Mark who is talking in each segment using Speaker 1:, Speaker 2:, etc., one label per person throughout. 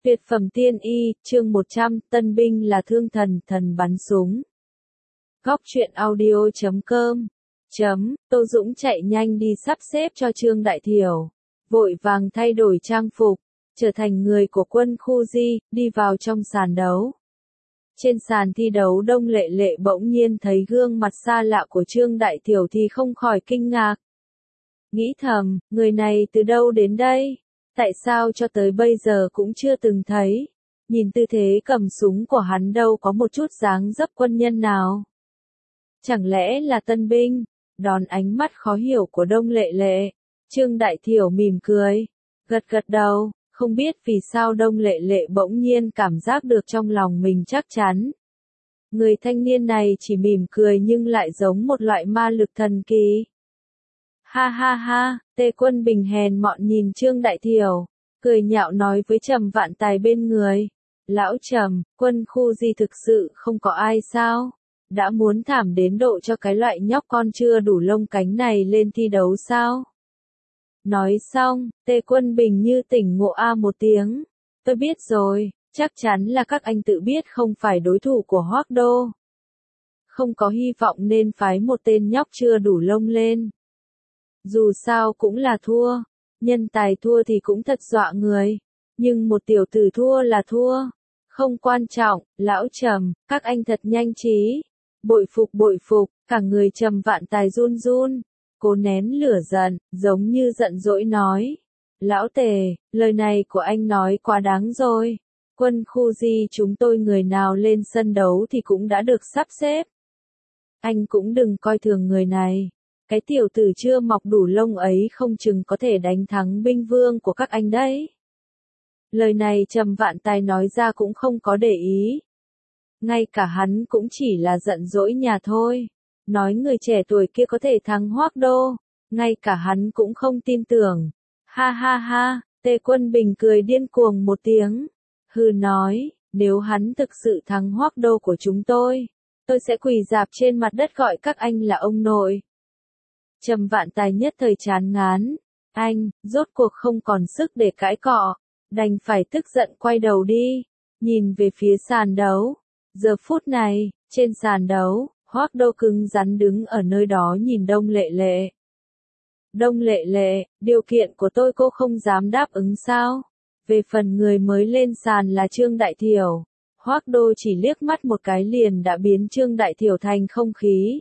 Speaker 1: Tuyệt phẩm tiên y, chương 100, tân binh là thương thần, thần bắn súng. Góc truyện audio.com. Tô Dũng chạy nhanh đi sắp xếp cho Trương Đại Thiểu. Vội vàng thay đổi trang phục, trở thành người của quân khu Di, đi vào trong sàn đấu. Trên sàn thi đấu Đông Lệ Lệ bỗng nhiên thấy gương mặt xa lạ của Trương Đại Thiểu thì không khỏi kinh ngạc. Nghĩ thầm, người này từ đâu đến đây? Tại sao cho tới bây giờ cũng chưa từng thấy? Nhìn tư thế cầm súng của hắn đâu có một chút dáng dấp quân nhân nào. Chẳng lẽ là tân binh? Đón ánh mắt khó hiểu của Đông Lệ Lệ, Trương Đại Thiểu mỉm cười, gật gật đầu, không biết vì sao Đông Lệ Lệ bỗng nhiên cảm giác được trong lòng mình chắc chắn. Người thanh niên này chỉ mỉm cười nhưng lại giống một loại ma lực thần kỳ. Ha ha ha, Tề Quân Bình hèn mọn nhìn Trương Đại Thiểu, cười nhạo nói với Trầm Vạn Tài bên người. Lão Trầm, quân khu Di thực sự không có ai sao? Đã muốn thảm đến độ cho cái loại nhóc con chưa đủ lông cánh này lên thi đấu sao? Nói xong, Tề Quân Bình như tỉnh ngộ một tiếng. Tôi biết rồi, chắc chắn là các anh tự biết không phải đối thủ của Hoắc Đô. Không có hy vọng nên phái một tên nhóc chưa đủ lông lên. Dù sao cũng là thua, nhân tài thua thì cũng thật dọa người, nhưng một tiểu tử thua là thua, không quan trọng, lão Trầm, các anh thật nhanh trí, bội phục, cả người Trầm Vạn Tài run run, cố nén lửa giận, giống như giận dỗi nói, lão Tề, lời này của anh nói quá đáng rồi, quân khu Di chúng tôi người nào lên sân đấu thì cũng đã được sắp xếp, anh cũng đừng coi thường người này. Cái tiểu tử chưa mọc đủ lông ấy không chừng có thể đánh thắng binh vương của các anh đấy. Lời này Trầm Vạn Tài nói ra cũng không có để ý. Ngay cả hắn cũng chỉ là giận dỗi nhà thôi. Nói người trẻ tuổi kia có thể thắng Hoắc Đô. Ngay cả hắn cũng không tin tưởng. Ha ha ha, Tề Quân Bình cười điên cuồng một tiếng. Hừ nói, nếu hắn thực sự thắng Hoắc Đô của chúng tôi sẽ quỳ rạp trên mặt đất gọi các anh là ông nội. Trầm Vạn Tài nhất thời chán ngán, anh, rốt cuộc không còn sức để cãi cọ, đành phải tức giận quay đầu đi, nhìn về phía sàn đấu. Giờ phút này, trên sàn đấu, Hoắc Đô cứng rắn đứng ở nơi đó nhìn Đông Lệ Lệ. Đông Lệ Lệ, điều kiện của tôi cô không dám đáp ứng sao? Về phần người mới lên sàn là Trương Đại Thiểu, Hoắc Đô chỉ liếc mắt một cái liền đã biến Trương Đại Thiểu thành không khí.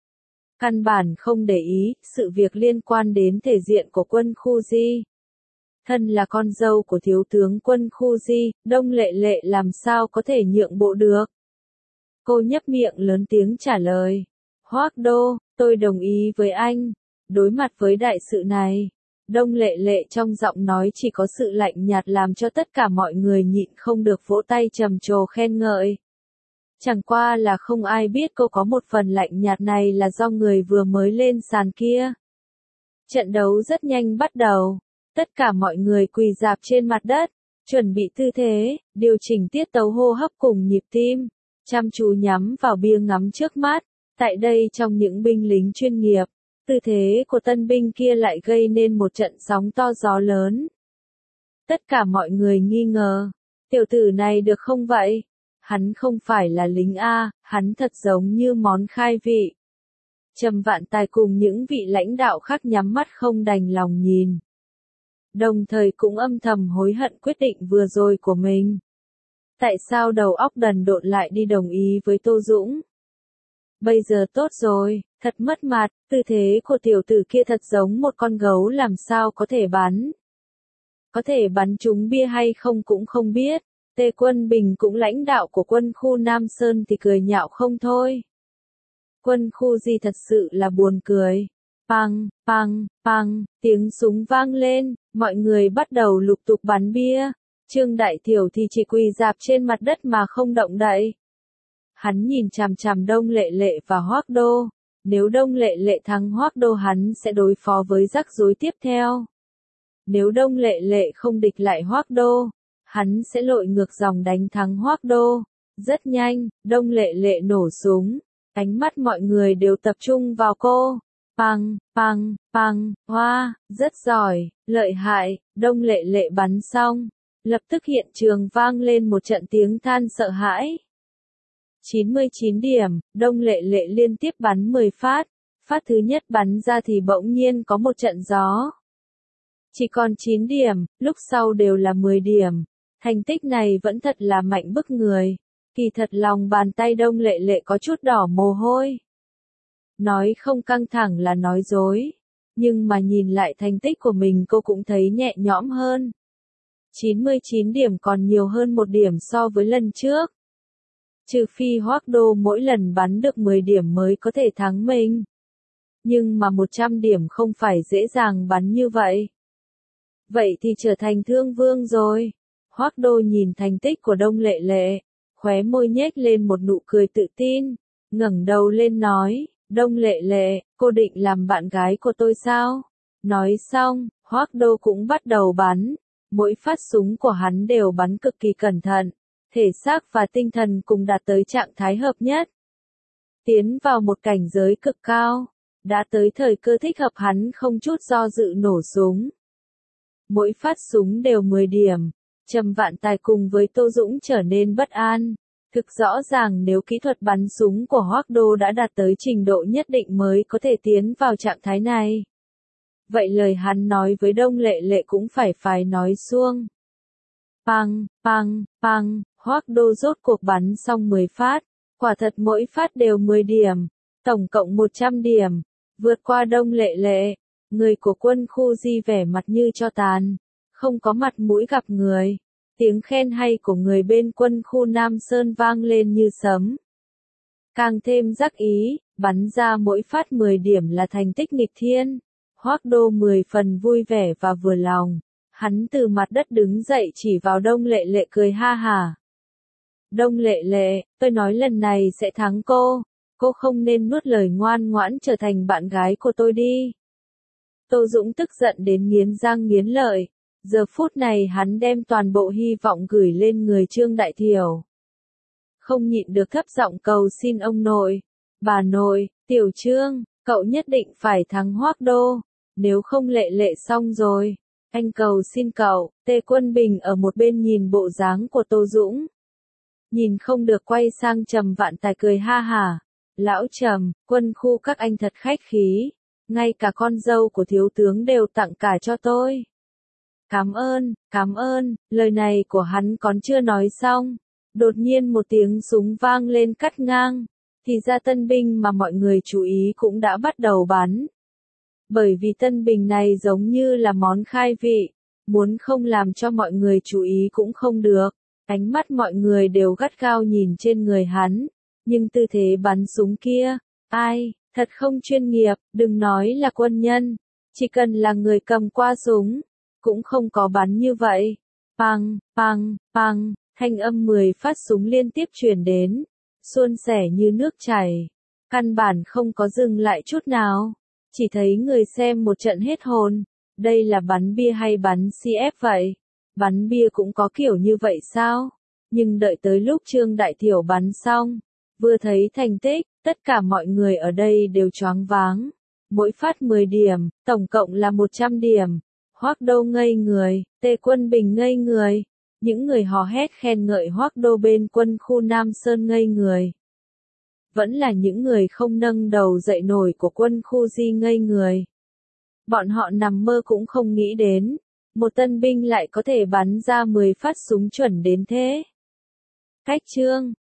Speaker 1: Căn bản không để ý, sự việc liên quan đến thể diện của quân khu Di. Thân là con dâu của thiếu tướng quân khu Di, Đông Lệ Lệ làm sao có thể nhượng bộ được. Cô nhấp miệng lớn tiếng trả lời. Hoắc Đô, tôi đồng ý với anh. Đối mặt với đại sự này, Đông Lệ Lệ trong giọng nói chỉ có sự lạnh nhạt làm cho tất cả mọi người nhịn không được vỗ tay trầm trồ khen ngợi. Chẳng qua là không ai biết cô có một phần lạnh nhạt này là do người vừa mới lên sàn kia. Trận đấu rất nhanh bắt đầu. Tất cả mọi người quỳ rạp trên mặt đất, chuẩn bị tư thế, điều chỉnh tiết tấu hô hấp cùng nhịp tim, chăm chú nhắm vào bia ngắm trước mắt. Tại đây trong những binh lính chuyên nghiệp, tư thế của tân binh kia lại gây nên một trận sóng to gió lớn. Tất cả mọi người nghi ngờ, tiểu tử này được không vậy? Hắn không phải là lính A, hắn thật giống như món khai vị. Trầm Vạn Tài cùng những vị lãnh đạo khác nhắm mắt không đành lòng nhìn. Đồng thời cũng âm thầm hối hận quyết định vừa rồi của mình. Tại sao đầu óc đần độn lại đi đồng ý với Tô Dũng? Bây giờ tốt rồi, thật mất mặt, tư thế của tiểu tử kia thật giống một con gấu làm sao có thể bắn. Có thể bắn trúng bia hay không cũng không biết. Tề Quân Bình cũng lãnh đạo của quân khu Nam Sơn thì cười nhạo không thôi. Quân khu Di thật sự là buồn cười. Pang, pang, pang, tiếng súng vang lên, mọi người bắt đầu lục tục bắn bia. Trương Đại Thiểu thì chỉ quỳ rạp trên mặt đất mà không động đậy. Hắn nhìn chằm chằm Đông Lệ Lệ và Hoắc Đô. Nếu Đông Lệ Lệ thắng Hoắc Đô hắn sẽ đối phó với rắc rối tiếp theo. Nếu Đông Lệ Lệ không địch lại Hoắc Đô, hắn sẽ lội ngược dòng đánh thắng Hoắc Đô. Rất nhanh, Đông Lệ Lệ nổ súng, ánh mắt mọi người đều tập trung vào cô. Pang, pang, pang, hoa, rất giỏi, lợi hại, Đông Lệ Lệ bắn xong, Lập tức hiện trường vang lên một trận tiếng than sợ hãi. 99 điểm, Đông Lệ Lệ liên tiếp bắn 10 phát. Phát thứ nhất bắn ra thì bỗng nhiên có một trận gió. Chỉ còn 9 điểm, lúc sau đều là 10 điểm. Thành tích này vẫn thật là mạnh bức người. Kỳ thật lòng bàn tay Đông Lệ Lệ có chút đỏ mồ hôi. Nói không căng thẳng là nói dối. Nhưng mà nhìn lại thành tích của mình cô cũng thấy nhẹ nhõm hơn. 99 điểm còn nhiều hơn 1 điểm so với lần trước. Trừ phi Hoắc Đô mỗi lần bắn được 10 điểm mới có thể thắng mình. Nhưng mà 100 điểm không phải dễ dàng bắn như vậy. Vậy thì trở thành thương vương rồi. Hoắc Đô nhìn thành tích của Đông Lệ Lệ, khóe môi nhếch lên một nụ cười tự tin, ngẩng đầu lên nói, Đông Lệ Lệ, cô định làm bạn gái của tôi sao? Nói xong, Hoắc Đô cũng bắt đầu bắn. Mỗi phát súng của hắn đều bắn cực kỳ cẩn thận, thể xác và tinh thần cùng đạt tới trạng thái hợp nhất. Tiến vào một cảnh giới cực cao, đã tới thời cơ thích hợp hắn không chút do dự nổ súng. Mỗi phát súng đều 10 điểm, Trầm Vạn Tài cùng với Tô Dũng trở nên bất an. Thực rõ ràng nếu kỹ thuật bắn súng của Hoắc Đô đã đạt tới trình độ nhất định mới có thể tiến vào trạng thái này. Vậy lời hắn nói với Đông Lệ Lệ cũng phải nói suông. Pang, pang, pang, Hoắc Đô rốt cuộc bắn xong 10 phát, quả thật mỗi phát đều 10 điểm, tổng cộng 100 điểm, vượt qua Đông Lệ Lệ. Người của quân khu Di vẻ mặt như tro tàn, không có mặt mũi gặp người. Tiếng khen hay của người bên quân khu Nam Sơn vang lên như sấm. Càng thêm đắc ý, bắn ra mỗi phát 10 điểm là thành tích nghịch thiên. Hoắc Đô 10 phần vui vẻ và vừa lòng. Hắn từ mặt đất đứng dậy chỉ vào Đông Lệ Lệ cười ha hả. Đông Lệ Lệ, tôi nói lần này sẽ thắng cô. Cô không nên nuốt lời ngoan ngoãn trở thành bạn gái của tôi đi. Tô Dũng tức giận đến nghiến răng nghiến lợi. Giờ phút này hắn đem toàn bộ hy vọng gửi lên người Trương Đại Thiểu. Không nhịn được thấp giọng cầu xin ông nội. Bà nội, Tiểu Trương, cậu nhất định phải thắng Hoắc Đô. Nếu không Lệ Lệ xong rồi. Anh cầu xin cậu. Tề Quân Bình ở một bên nhìn bộ dáng của Tô Dũng. Nhìn không được quay sang Trầm Vạn Tài cười ha hả. Lão Trầm, quân khu các anh thật khách khí. Ngay cả con dâu của thiếu tướng đều tặng cả cho tôi. Cảm ơn, lời này của hắn còn chưa nói xong. Đột nhiên một tiếng súng vang lên cắt ngang. Thì ra tân binh mà mọi người chú ý cũng đã bắt đầu bắn. Bởi vì tân binh này giống như là món khai vị. Muốn không làm cho mọi người chú ý cũng không được. Ánh mắt mọi người đều gắt gao nhìn trên người hắn. Nhưng tư thế bắn súng kia, ai, thật không chuyên nghiệp, đừng nói là quân nhân. Chỉ cần là người cầm qua súng, cũng không có bắn như vậy. Pang, pang, pang, thanh âm 10 phát súng liên tiếp truyền đến, suôn sẻ như nước chảy, căn bản không có dừng lại chút nào. Chỉ thấy người xem một trận hết hồn, đây là bắn bia hay bắn CF vậy? Bắn bia cũng có kiểu như vậy sao? Nhưng đợi tới lúc Trương Đại Thiểu bắn xong, vừa thấy thành tích, tất cả mọi người ở đây đều choáng váng. Mỗi phát 10 điểm, tổng cộng là 100 điểm. Hoắc Đô ngây người, Tề Quân Bình ngây người. Những người hò hét khen ngợi Hoắc Đô bên quân khu Nam Sơn ngây người. Vẫn là những người không nâng đầu dậy nổi của quân khu Di ngây người. Bọn họ nằm mơ cũng không nghĩ đến, một tân binh lại có thể bắn ra 10 phát súng chuẩn đến thế. Cách Trương,